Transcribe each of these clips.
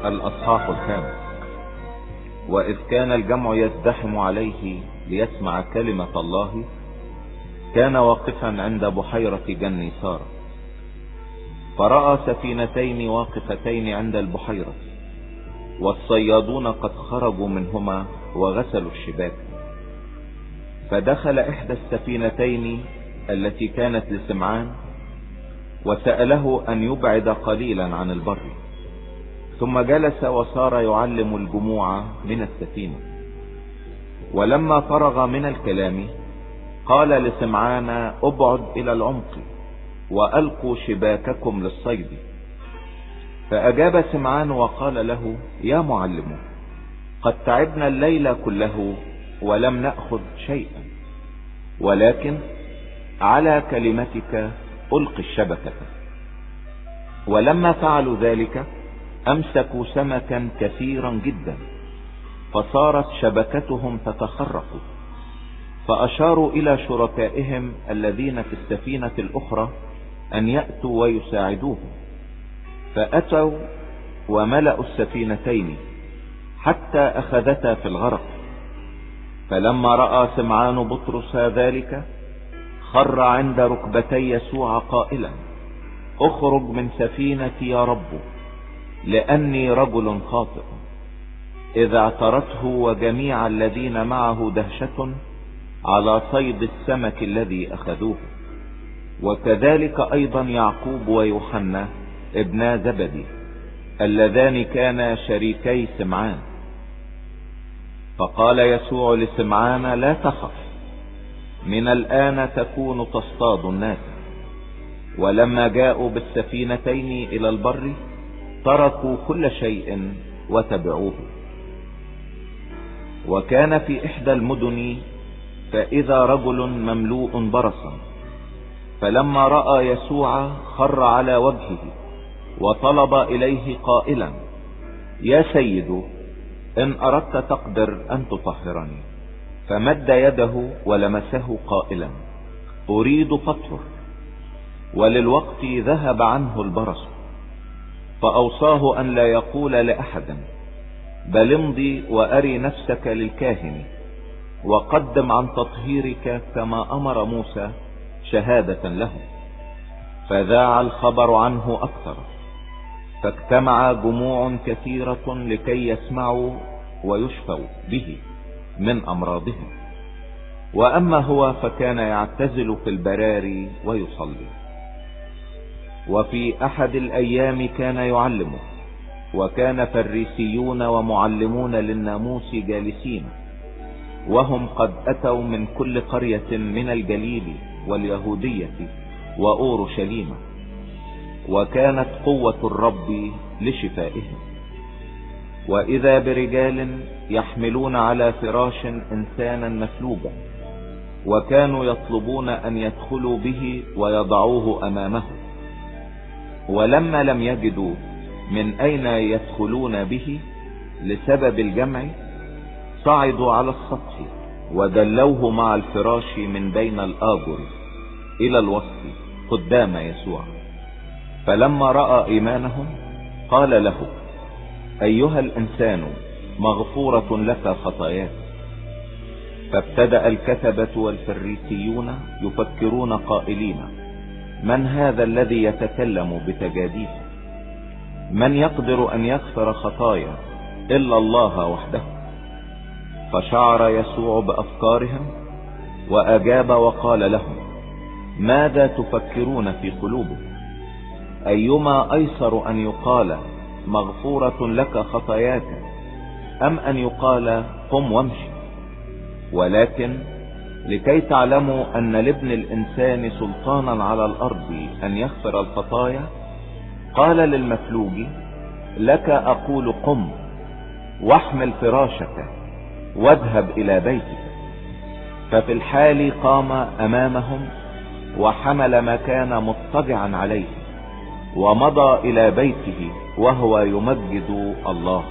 الأصحاح 5. وإذ كان الجمع يزدحم عليه ليسمع كلمة الله، كان واقفا عند بحيرة جني سارة، فرأى سفينتين واقفتين عند البحيرة، والصيادون قد خرجوا منهما وغسلوا الشباك. فدخل إحدى السفينتين التي كانت لسمعان، وسأله أن يبعد قليلا عن البر، ثم جلس وصار يعلم الجموع من السفينة. ولما فرغ من الكلام قال لسمعان: ابعد إلى العمق وألقوا شباككم للصيد. فأجاب سمعان وقال له: يا معلم، قد تعبنا الليل كله ولم نأخذ شيئا، ولكن على كلمتك ألقي الشبكة. ولما فعلوا ذلك أمسكوا سمكا كثيرا جدا، فصارت شبكتهم تتخرق. فأشاروا إلى شركائهم الذين في السفينة الأخرى أن يأتوا ويساعدوهم، فأتوا وملأوا السفينتين حتى أخذتا في الغرق. فلما رأى سمعان بطرس ذلك خر عند ركبتي يسوع قائلا: اخرج من سفينتي يا رب، لأني رجل خاطئ. إذا اعترته وجميع الذين معه دهشة على صيد السمك الذي أخذوه. وكذلك أيضا يعقوب ويوحنا ابنا زبدي اللذان كانا شريكي سمعان. فقال يسوع لسمعان: لا تخف، من الآن تكون تصطاد الناس. ولما جاءوا بالسفينتين إلى البر تركوا كل شيء وتبعوه. وكان في إحدى المدن فإذا رجل مملوء برصا، فلما رأى يسوع خر على وجهه وطلب إليه قائلا: يا سيد، إن أردت تقدر أن تطهرني. فمد يده ولمسه قائلا: أريد فطهر. وللوقت ذهب عنه البرص. فأوصاه أن لا يقول لأحد، بل امضي وأري نفسك للكاهن، وقدم عن تطهيرك كما أمر موسى شهادة له. فذاع الخبر عنه أكثر، فاجتمع جموع كثيرة لكي يسمعوا ويشفوا به من أمراضهم. وأما هو فكان يعتزل في البراري ويصلي. وفي أحد الأيام كان يعلم، وكان فريسيون ومعلمون للناموس جالسين، وهم قد أتوا من كل قرية من الجليل واليهودية وأورشليم، وكانت قوة الرب لشفائهم. وإذا برجال يحملون على فراش إنسانا مفلوجا، وكانوا يطلبون أن يدخلوا به ويضعوه أمامه. ولما لم يجدوا من أين يدخلون به لسبب الجمع، صعدوا على السطح ودلوه مع الفراش من بين الآجر إلى الوسط قدام يسوع. فلما رأى إيمانهم قال له: أيها الإنسان، مغفورة لك خطاياك. فابتدأ الكتبة والفريسيون يفكرون قائلين: من هذا الذي يتكلم بتجاديف؟ من يقدر أن يغفر خطايا إلا الله وحده؟ فشعر يسوع بأفكارهم وأجاب وقال لهم: ماذا تفكرون في قلوبكم؟ أيما أيسر أن يقال مغفورة لك خطاياك، أم أن يقال قم وامشي؟ ولكن لكي تعلموا أن لابن الإنسان سلطانا على الأرض أن يغفر الخطايا، قال للمفلوج: لك أقول قم واحمل فراشك واذهب إلى بيتك. ففي الحال قام أمامهم وحمل ما كان مضطجعا عليه، ومضى إلى بيته وهو يمجد الله.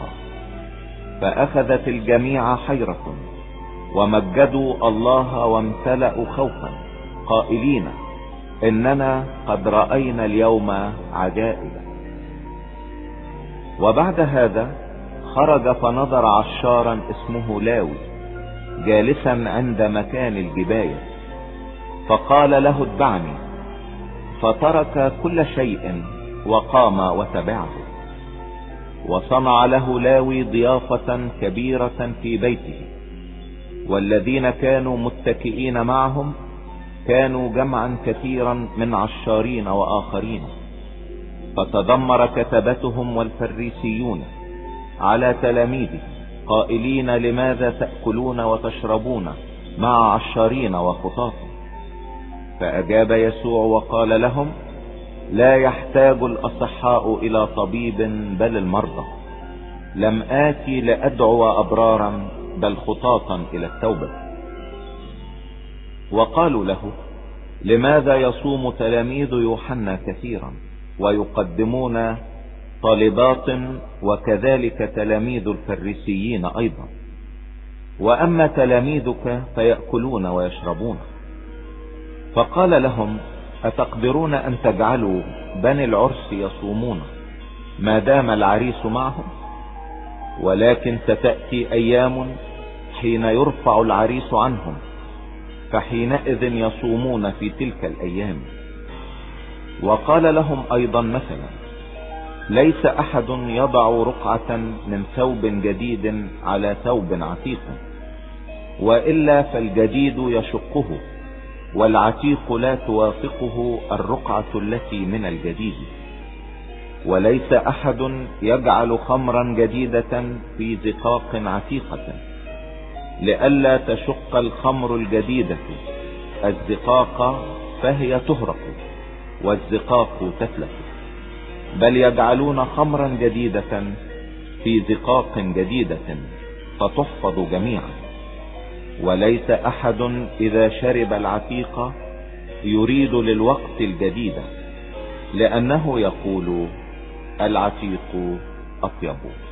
فأخذت الجميع حيرة، ومجدوا الله وامتلأوا خوفا قائلين: إننا قد رأينا اليوم عجائب. وبعد هذا خرج فنظر عشارا اسمه لاوي جالسا عند مكان الجباية، فقال له اتبعني، فترك كل شيء وقام وتبعه. وصنع له لاوي ضيافة كبيرة في بيته، والذين كانوا متكئين معهم كانوا جمعا كثيرا من عشارين وآخرين. فتذمر كتبتهم والفريسيون على تلاميذه قائلين لماذا تأكلون وتشربون مع عشارين وخطاة؟ فأجاب يسوع وقال لهم لا يحتاج الأصحاء إلى طبيب بل المرضى، لم آتي لأدعو أبرارا بل خطاة إلى التوبة. وقالوا له لماذا يصوم تلاميذ يوحنا كثيرا ويقدمون طالبات وكذلك تلاميذ الفريسيين أيضا، وأما تلاميذك فيأكلون ويشربون؟ فقال لهم أتقدرون أن تجعلوا بني العرس يصومون ما دام العريس معهم؟ ولكن ستأتي أيام حين يرفع العريس عنهم، فحينئذ يصومون في تلك الأيام. وقال لهم أيضا مثلا ليس أحد يضع رقعة من ثوب جديد على ثوب عتيق، وإلا فالجديد يشقه والعتيق لا توافقه الرقعة التي من الجديد. وليس أحد يجعل خمرا جديدة في زقاق عتيقة، لئلا تشق الخمر الجديدة الزقاق فهي تهرق والزقاق تتلف، بل يجعلون خمرا جديدة في زقاق جديدة فتحفظ جميعا. وليس أحد إذا شرب العتيق يريد للوقت الجديد، لأنه يقول العتيق أطيب.